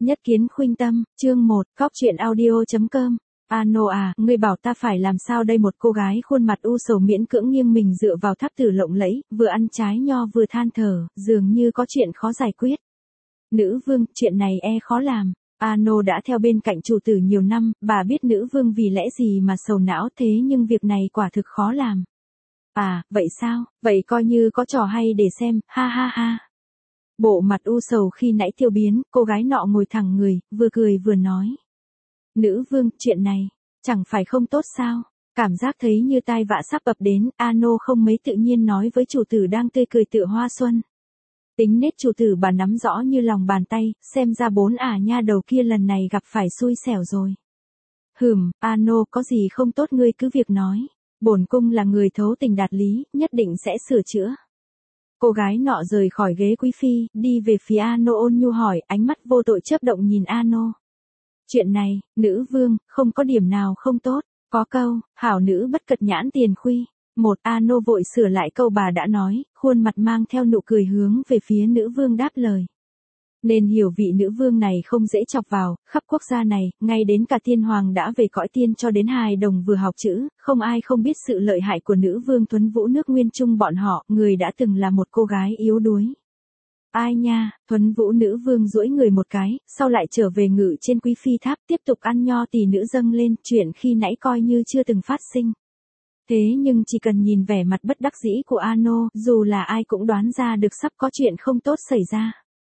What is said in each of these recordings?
Nhất kiến khuynh tâm, chương 1, Cóc truyện audio.com. Ano à, ngươi bảo ta phải làm sao đây? Một cô gái khuôn mặt u sầu miễn cưỡng nghiêng mình dựa vào tháp tử lộng lẫy, vừa ăn trái nho vừa than thở, dường như có chuyện khó giải quyết. Nữ vương, chuyện này khó làm. Ano đã theo bên cạnh chủ tử nhiều năm, bà biết nữ vương vì lẽ gì mà sầu não thế nhưng việc này quả thực khó làm. À, vậy sao? Vậy coi như có trò hay để xem, ha ha ha. Bộ mặt u sầu khi nãy tiêu biến, cô gái nọ ngồi thẳng người, vừa cười vừa nói. Nữ vương, chuyện này, chẳng phải không tốt sao? Cảm giác thấy như tai vạ sắp ập đến, Ano không mấy tự nhiên nói với chủ tử đang tươi cười tựa hoa xuân. Tính nết chủ tử bà nắm rõ như lòng bàn tay, xem ra bốn nha đầu kia lần này gặp phải xui xẻo rồi. Ano, có gì không tốt ngươi cứ việc nói. Bổn cung là người thấu tình đạt lý, nhất định sẽ sửa chữa. Cô gái nọ rời khỏi ghế quý phi, đi về phía Ano ôn nhu hỏi, ánh mắt vô tội chớp động nhìn Ano. Chuyện này, nữ vương, không có điểm nào không tốt, có câu, hảo nữ bất cật nhãn tiền khuy. Ano vội sửa lại câu bà đã nói, khuôn mặt mang theo nụ cười hướng về phía nữ vương đáp lời. Nên hiểu vị nữ vương này không dễ chọc vào, khắp quốc gia này, ngay đến cả tiên hoàng đã về cõi tiên cho đến hài đồng vừa học chữ, không ai không biết sự lợi hại của nữ vương Thuấn Vũ nước Nguyên Trung bọn họ, người đã từng là một cô gái yếu đuối. Ai nha, Thuấn Vũ nữ vương duỗi người một cái, sau lại trở về ngự trên quý phi tháp tiếp tục ăn nho tỷ nữ dâng lên, chuyện khi nãy coi như chưa từng phát sinh. Thế nhưng chỉ cần nhìn vẻ mặt bất đắc dĩ của Ano, dù là ai cũng đoán ra được sắp có chuyện không tốt xảy ra.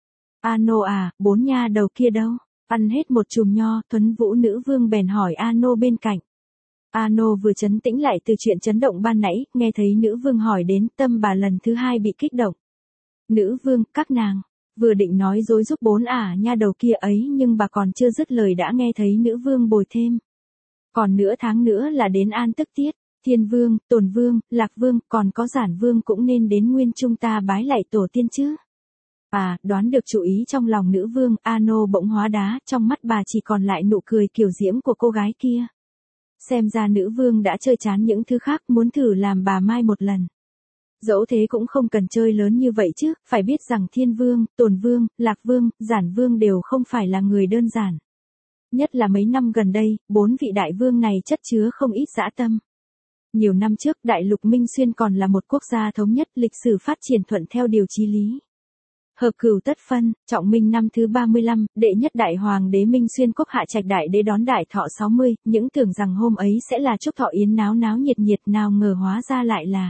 Ano à, bốn nha đầu kia đâu? Ăn hết một chùm nho, Thuấn Vũ nữ vương bèn hỏi Ano bên cạnh. Ano vừa trấn tĩnh lại từ chuyện chấn động ban nãy, nghe thấy nữ vương hỏi đến, tâm bà lần thứ hai bị kích động. Nữ vương, các nàng, vừa định nói dối giúp bốn nha đầu kia ấy nhưng bà còn chưa dứt lời đã nghe thấy nữ vương bồi thêm. Còn nửa tháng nữa là đến an tức tiết, Thiên vương, Tồn vương, Lạc vương, còn có Giản vương cũng nên đến Nguyên Trung ta bái lạy tổ tiên chứ. À, đoán được chủ ý trong lòng nữ vương, Ano bỗng hóa đá, trong mắt bà chỉ còn lại nụ cười kiều diễm của cô gái kia. Xem ra nữ vương đã chơi chán những thứ khác, muốn thử làm bà mai một lần. Dẫu thế cũng không cần chơi lớn như vậy chứ, phải biết rằng Thiên vương, Tồn vương, Lạc vương, Giản vương đều không phải là người đơn giản. Nhất là mấy năm gần đây, bốn vị đại vương này chất chứa không ít dã tâm. Nhiều năm trước, đại lục Minh Xuyên còn là một quốc gia thống nhất, lịch sử phát triển thuận theo điều chí lý. Hợp cửu tất phân, trọng minh năm thứ 35, đệ nhất đại hoàng đế Minh Xuyên quốc Hạ Trạch đại đế đón đại thọ 60, những tưởng rằng hôm ấy sẽ là chúc thọ yến náo náo nhiệt nhiệt, nào ngờ hóa ra lại là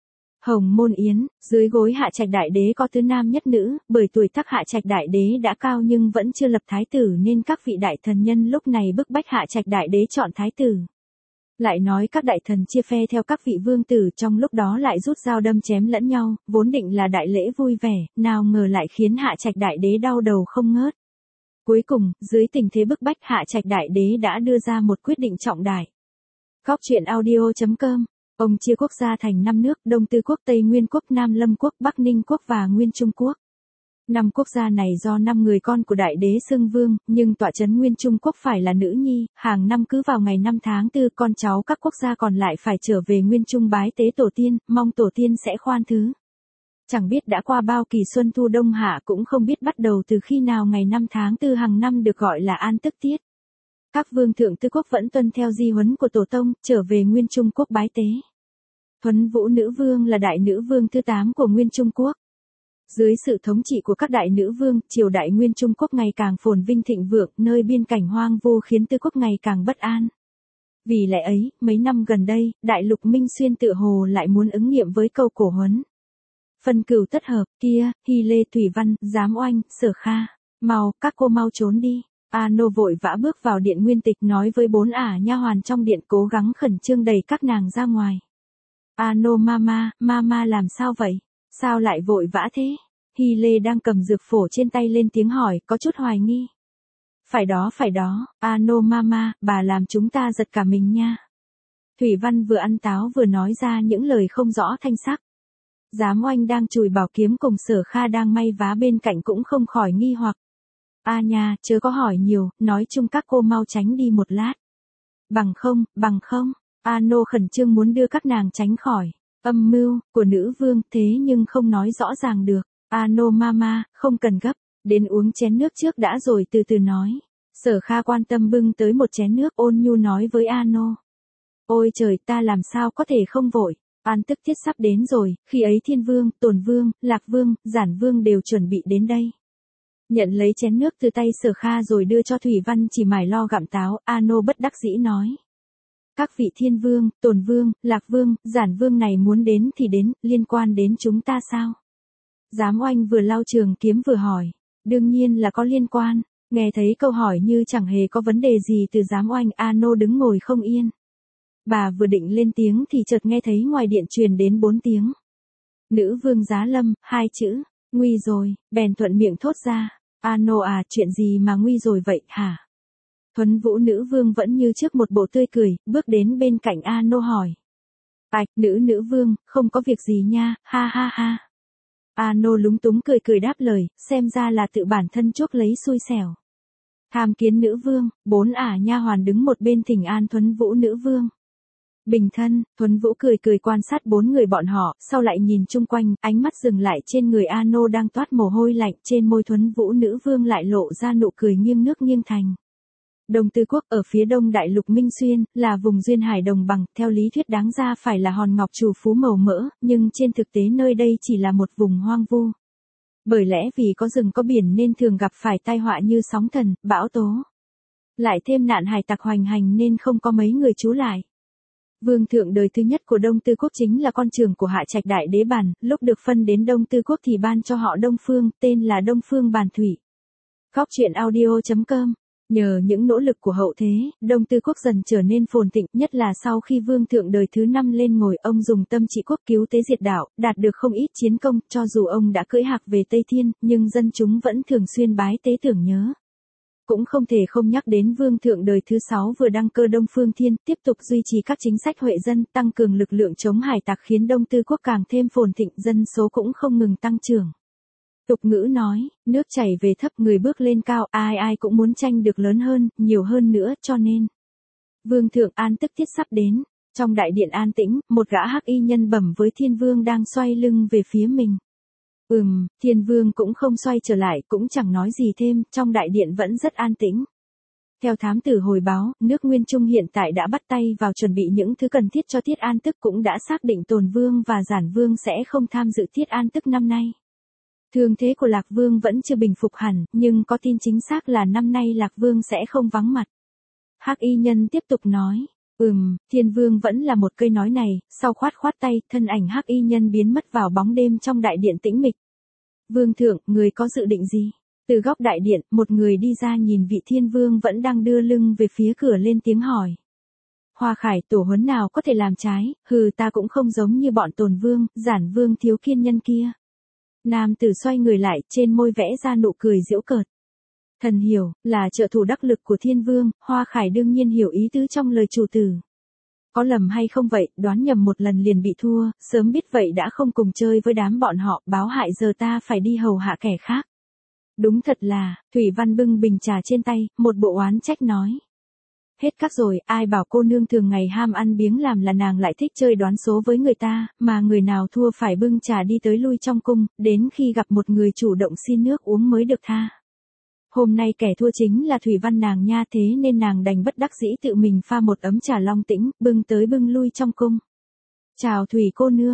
Hồng Môn Yến. Dưới gối Hạ Trạch đại đế có tứ nam nhất nữ, bởi tuổi tác Hạ Trạch đại đế đã cao nhưng vẫn chưa lập thái tử nên các vị đại thần nhân lúc này bức bách Hạ Trạch đại đế chọn thái tử. Lại nói các đại thần chia phe theo các vị vương tử, trong lúc đó lại rút dao đâm chém lẫn nhau, vốn định là đại lễ vui vẻ, nào ngờ lại khiến Hạ Trạch đại đế đau đầu không ngớt. Cuối cùng, dưới tình thế bức bách, Hạ Trạch đại đế đã đưa ra một quyết định trọng đại. Cóc truyện audio.com. Ông chia quốc gia thành 5 nước, Đông Tư quốc, Tây Nguyên quốc, Nam Lâm quốc, Bắc Ninh quốc và Nguyên Trung quốc. 5 quốc gia này do 5 người con của đại đế xưng vương, nhưng tọa trấn Nguyên Trung quốc phải là nữ nhi, hàng năm cứ vào ngày 5 tháng 4 con cháu các quốc gia còn lại phải trở về Nguyên Trung bái tế tổ tiên, mong tổ tiên sẽ khoan thứ. Chẳng biết đã qua bao kỳ xuân thu đông hạ, cũng không biết bắt đầu từ khi nào ngày 5 tháng 4 hàng năm được gọi là an tức tiết. Các vương thượng tư quốc vẫn tuân theo di huấn của tổ tông, trở về Nguyên Trung quốc bái tế. Thuấn Vũ nữ vương là đại nữ vương thứ 8 của Nguyên Trung quốc. Dưới sự thống trị của các đại nữ vương, triều đại Nguyên Trung quốc ngày càng phồn vinh thịnh vượng, nơi biên cảnh hoang vu khiến tư quốc ngày càng bất an. Vì lẽ ấy, mấy năm gần đây, đại lục Minh Xuyên tựa hồ lại muốn ứng nghiệm với câu cổ huấn. Phân cửu tất hợp, kia, Hy Lê Thủy Văn, Giám Oanh, Sở Kha, mau, các cô mau trốn đi. Ano vội vã bước vào điện nguyên tịch nói với 4 nha hoàn trong điện cố gắng khẩn trương đẩy các nàng ra ngoài. Ano mama làm sao vậy? Sao lại vội vã thế? Hy Lê đang cầm dược phổ trên tay lên tiếng hỏi, có chút hoài nghi. Phải đó, Ano mama, bà làm chúng ta giật cả mình nha. Thủy Văn vừa ăn táo vừa nói ra những lời không rõ thanh sắc. Giám Oanh đang chùi bảo kiếm cùng Sở Kha đang may vá bên cạnh cũng không khỏi nghi hoặc. Nha, chớ có hỏi nhiều, nói chung các cô mau tránh đi một lát. Bằng không, Ano khẩn trương muốn đưa các nàng tránh khỏi âm mưu của nữ vương, thế nhưng không nói rõ ràng được. Ano mama, không cần gấp, Đến uống chén nước trước đã rồi từ từ nói. Sở Kha quan tâm bưng tới một chén nước, ôn nhu nói với Ano. Ôi trời, ta làm sao có thể không vội. An tức tiết sắp đến rồi, khi ấy Thiên Vương, Tồn Vương, Lạc Vương, Giản Vương đều chuẩn bị đến đây. Nhận lấy chén nước từ tay Sở Kha rồi đưa cho Thủy Văn chỉ mải lo gặm táo, Ano bất đắc dĩ nói. Các vị Thiên Vương, Tồn Vương, Lạc Vương, Giản Vương này muốn đến thì đến, liên quan đến chúng ta sao? Giám Oanh vừa lau trường kiếm vừa hỏi. Đương nhiên là có liên quan. Nghe thấy câu hỏi như chẳng hề có vấn đề gì từ Giám Oanh, Ano đứng ngồi không yên. Bà vừa định lên tiếng thì chợt nghe thấy ngoài điện truyền đến 4 tiếng. Nữ vương Giá Lâm, 2 chữ. Nguy rồi, bèn thuận miệng thốt ra. Ano à, chuyện gì mà nguy rồi vậy hả? Thuấn Vũ nữ vương vẫn như trước một bộ tươi cười, bước đến bên cạnh Ano hỏi. Ảch, nữ vương, không có việc gì nha, ha ha ha. Ano lúng túng cười cười đáp lời, xem ra là tự bản thân chuốc lấy xui xẻo. Tham kiến nữ vương, 4 nha hoàn đứng một bên thỉnh an Thuấn Vũ nữ vương. Bình thân, Thuấn Vũ cười cười quan sát 4 người bọn họ, sau lại nhìn chung quanh, ánh mắt dừng lại trên người Ano đang toát mồ hôi lạnh, trên môi Thuấn Vũ nữ vương lại lộ ra nụ cười nghiêng nước nghiêng thành. Đông Tư Quốc ở phía đông đại lục Minh Xuyên, là vùng duyên hải đồng bằng, theo lý thuyết đáng ra phải là hòn ngọc trù phú màu mỡ, nhưng trên thực tế nơi đây chỉ là một vùng hoang vu. Bởi lẽ vì có rừng có biển nên thường gặp phải tai họa như sóng thần, bão tố. Lại thêm nạn hải tặc hoành hành nên không có mấy người trú lại. Vương thượng đời thứ nhất của Đông Tư Quốc chính là con trưởng của Hạ Trạch Đại Đế Bản, lúc được phân đến Đông Tư Quốc thì ban cho họ Đông Phương, tên là Đông Phương Bàn Thủy. Góc truyện audio.com. Nhờ những nỗ lực của hậu thế, Đông Tư Quốc dần trở nên phồn thịnh, nhất là sau khi vương thượng đời thứ 5 lên ngôi, ông dùng tâm trị quốc cứu tế diệt đảo, đạt được không ít chiến công, cho dù ông đã cưỡi hạc về Tây Thiên, nhưng dân chúng vẫn thường xuyên bái tế tưởng nhớ. Cũng không thể không nhắc đến vương thượng đời thứ 6 vừa đăng cơ Đông Phương Thiên, tiếp tục duy trì các chính sách huệ dân, tăng cường lực lượng chống hải tặc khiến Đông Tư Quốc càng thêm phồn thịnh, dân số cũng không ngừng tăng trưởng. Tục ngữ nói, nước chảy về thấp người bước lên cao, ai ai cũng muốn tranh được lớn hơn, nhiều hơn nữa, cho nên. Vương thượng an tức tiết sắp đến. Trong đại điện an tĩnh, một gã hắc y nhân bẩm với Thiên Vương đang xoay lưng về phía mình. Thiên Vương cũng không xoay trở lại, cũng chẳng nói gì thêm, trong đại điện vẫn rất an tĩnh. Theo thám tử hồi báo, nước Nguyên Trung hiện tại đã bắt tay vào chuẩn bị những thứ cần thiết cho tiết an tức, cũng đã xác định Tồn Vương và Giản Vương sẽ không tham dự tiết an tức năm nay. Thương thế của Lạc Vương vẫn chưa bình phục hẳn, nhưng có tin chính xác là năm nay Lạc Vương sẽ không vắng mặt. Hắc y nhân tiếp tục nói. Thiên Vương vẫn là một cây nói này, sau khoát tay, thân ảnh hắc y nhân biến mất vào bóng đêm trong đại điện tĩnh mịch. Vương thượng, người có dự định gì? Từ góc đại điện, một người đi ra nhìn vị Thiên Vương vẫn đang đưa lưng về phía cửa lên tiếng hỏi. Hoa Khải, tổ huấn nào có thể làm trái, ta cũng không giống như bọn Tồn Vương, Giản Vương thiếu kiên nhân kia. Nam tử xoay người lại, trên môi vẽ ra nụ cười giễu cợt. Thần hiểu, là trợ thủ đắc lực của Thiên Vương, Hoa Khải đương nhiên hiểu ý tứ trong lời chủ tử. Có lầm hay không vậy, đoán nhầm một lần liền bị thua, sớm biết vậy đã không cùng chơi với đám bọn họ, báo hại giờ ta phải đi hầu hạ kẻ khác. Đúng thật là, Thủy Văn bưng bình trà trên tay, một bộ oán trách nói. Hết các rồi, ai bảo cô nương thường ngày ham ăn biếng làm là nàng lại thích chơi đoán số với người ta, mà người nào thua phải bưng trà đi tới lui trong cung, đến khi gặp một người chủ động xin nước uống mới được tha. Hôm nay kẻ thua chính là Thủy Văn nàng nha, thế nên nàng đành bất đắc dĩ tự mình pha một ấm trà long tĩnh, bưng tới bưng lui trong cung. Chào Thủy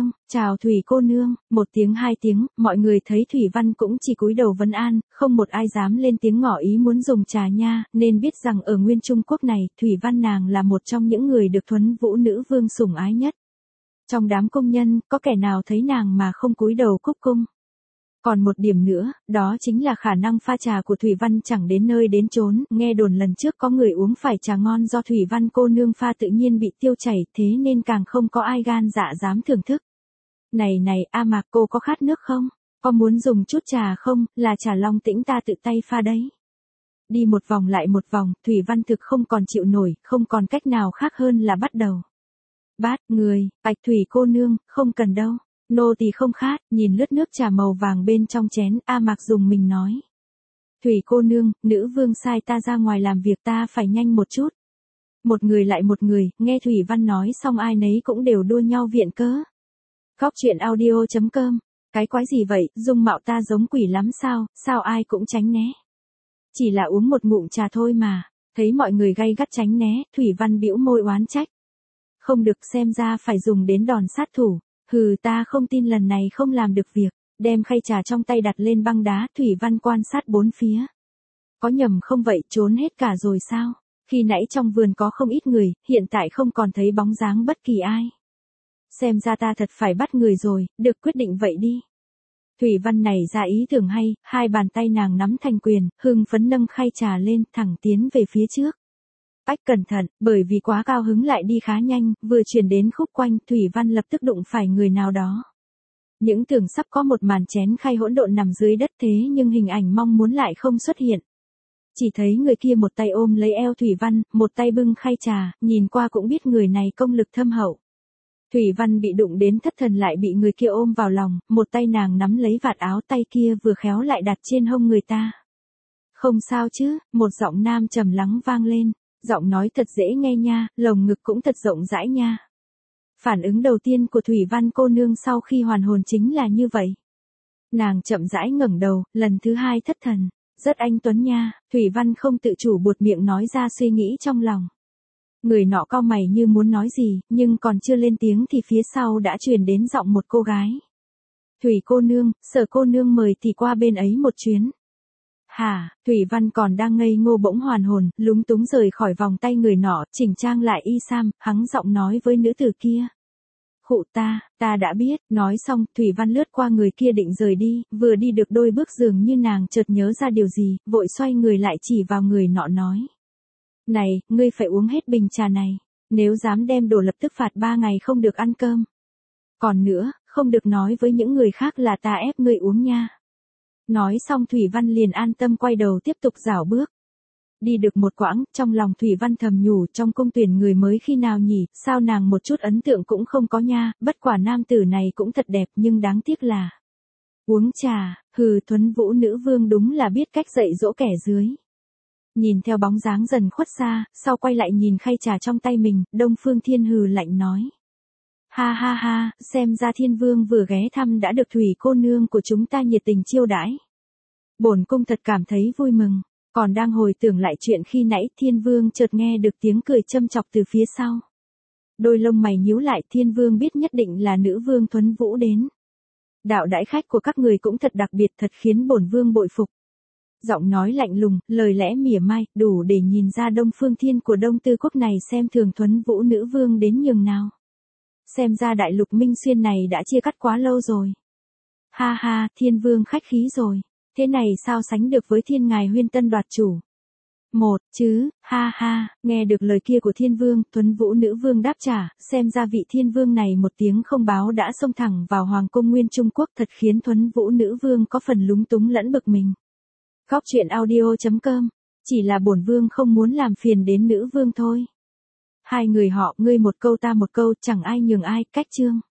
cô nương, 1 tiếng 2 tiếng, mọi người thấy Thủy Văn cũng chỉ cúi đầu vấn an, không một ai dám lên tiếng ngỏ ý muốn dùng trà nha, nên biết rằng ở Nguyên Trung Quốc này, Thủy Văn nàng là một trong những người được Thuấn Vũ nữ vương sủng ái nhất. Trong đám công nhân, có kẻ nào thấy nàng mà không cúi đầu cúc cung. Còn một điểm nữa, đó chính là khả năng pha trà của Thủy Văn chẳng đến nơi đến chốn, nghe đồn lần trước có người uống phải trà ngon do Thủy Văn cô nương pha tự nhiên bị tiêu chảy, thế nên càng không có ai gan dạ dám thưởng thức. Này, A Mạc, cô có khát nước không? Có muốn dùng chút trà không, là trà long tĩnh ta tự tay pha đấy. Đi một vòng lại một vòng, Thủy Văn thực không còn chịu nổi, không còn cách nào khác hơn là bắt đầu. Bát, người, bạch Thủy cô nương, không cần đâu. Nô tỳ không khát, nhìn lướt nước trà màu vàng bên trong chén, A Mạc dùng mình nói. Thủy cô nương, nữ vương sai ta ra ngoài làm việc, ta phải nhanh một chút. Một người lại một người, nghe Thủy Văn nói xong ai nấy cũng đều đua nhau viện cớ. Góc truyện audio.com Cái quái gì vậy, dung mạo ta giống quỷ lắm sao, sao ai cũng tránh né. Chỉ là uống một ngụm trà thôi mà, thấy mọi người gay gắt tránh né, Thủy Văn bĩu môi oán trách. Không được, xem ra phải dùng đến đòn sát thủ, hừ, ta không tin lần này không làm được việc, đem khay trà trong tay đặt lên băng đá, Thủy Văn quan sát bốn phía. Có nhầm không vậy, trốn hết cả rồi sao? Khi nãy trong vườn có không ít người, hiện tại không còn thấy bóng dáng bất kỳ ai. Xem ra ta thật phải bắt người rồi, được, quyết định vậy đi. Thủy Văn nảy ra ý tưởng hay, hai bàn tay nàng nắm thành quyền, hưng phấn nâng khay trà lên, thẳng tiến về phía trước. Ách, cẩn thận, bởi vì quá cao hứng lại đi khá nhanh, vừa chuyển đến khúc quanh, Thủy Văn lập tức đụng phải người nào đó. Những tưởng sắp có một màn chén khay hỗn độn nằm dưới đất, thế nhưng hình ảnh mong muốn lại không xuất hiện. Chỉ thấy người kia một tay ôm lấy eo Thủy Văn, một tay bưng khay trà, nhìn qua cũng biết người này công lực thâm hậu. Thủy Văn bị đụng đến thất thần, lại bị người kia ôm vào lòng, một tay nàng nắm lấy vạt áo, tay kia vừa khéo lại đặt trên hông người ta. Không sao chứ, một giọng nam trầm lắng vang lên, giọng nói thật dễ nghe nha, lồng ngực cũng thật rộng rãi nha. Phản ứng đầu tiên của Thủy Văn cô nương sau khi hoàn hồn chính là như vậy. Nàng chậm rãi ngẩng đầu, lần thứ hai thất thần, rất anh tuấn nha, Thủy Văn không tự chủ buột miệng nói ra suy nghĩ trong lòng. Người nọ cau mày như muốn nói gì, nhưng còn chưa lên tiếng thì phía sau đã truyền đến giọng một cô gái. Thủy cô nương, Sở cô nương mời thì qua bên ấy một chuyến. Hả, Thủy Văn còn đang ngây ngô bỗng hoàn hồn, lúng túng rời khỏi vòng tay người nọ, chỉnh trang lại y sam, hắng giọng nói với nữ tử kia. Khụ, ta đã biết, nói xong, Thủy Văn lướt qua người kia định rời đi, vừa đi được đôi bước dường như nàng chợt nhớ ra điều gì, vội xoay người lại chỉ vào người nọ nói. Này, ngươi phải uống hết bình trà này, nếu dám đem đổ lập tức phạt 3 ngày không được ăn cơm. Còn nữa, không được nói với những người khác là ta ép ngươi uống nha. Nói xong Thủy Văn liền an tâm quay đầu tiếp tục rảo bước. Đi được một quãng, trong lòng Thủy Văn thầm nhủ, trong cung tuyển người mới khi nào nhỉ, sao nàng một chút ấn tượng cũng không có nha, bất quả nam tử này cũng thật đẹp nhưng đáng tiếc là. Uống trà, hừ, Thuấn Vũ nữ vương đúng là biết cách dạy dỗ kẻ dưới. Nhìn theo bóng dáng dần khuất xa, sau quay lại nhìn khay trà trong tay mình, Đông Phương Thiên hừ lạnh nói. Ha ha ha, xem ra Thiên Vương vừa ghé thăm đã được Thủy cô nương của chúng ta nhiệt tình chiêu đãi. Bổn cung thật cảm thấy vui mừng, còn đang hồi tưởng lại chuyện khi nãy, Thiên Vương chợt nghe được tiếng cười châm chọc từ phía sau. Đôi lông mày nhíu lại, Thiên Vương biết nhất định là nữ vương Thuấn Vũ đến. Đạo đãi khách của các người cũng thật đặc biệt, thật khiến bổn vương bội phục. Giọng nói lạnh lùng, lời lẽ mỉa mai, đủ để nhìn ra Đông Phương Thiên của Đông Tư Quốc này xem thường Thuấn Vũ nữ vương đến nhường nào. Xem ra đại lục Minh Xuyên này đã chia cắt quá lâu rồi. Ha ha, Thiên Vương khách khí rồi. Thế này sao sánh được với Thiên Ngài Huyên Tân đoạt chủ. Một, chứ, ha ha, nghe được lời kia của Thiên Vương, Thuấn Vũ nữ vương đáp trả, xem ra vị Thiên Vương này một tiếng không báo đã xông thẳng vào Hoàng cung Nguyên Trung Quốc, thật khiến Thuấn Vũ nữ vương có phần lúng túng lẫn bực mình. Góc truyện audio.com, chỉ là bổn vương không muốn làm phiền đến nữ vương thôi. Hai người họ, ngươi một câu ta một câu, chẳng ai nhường ai, cách chương.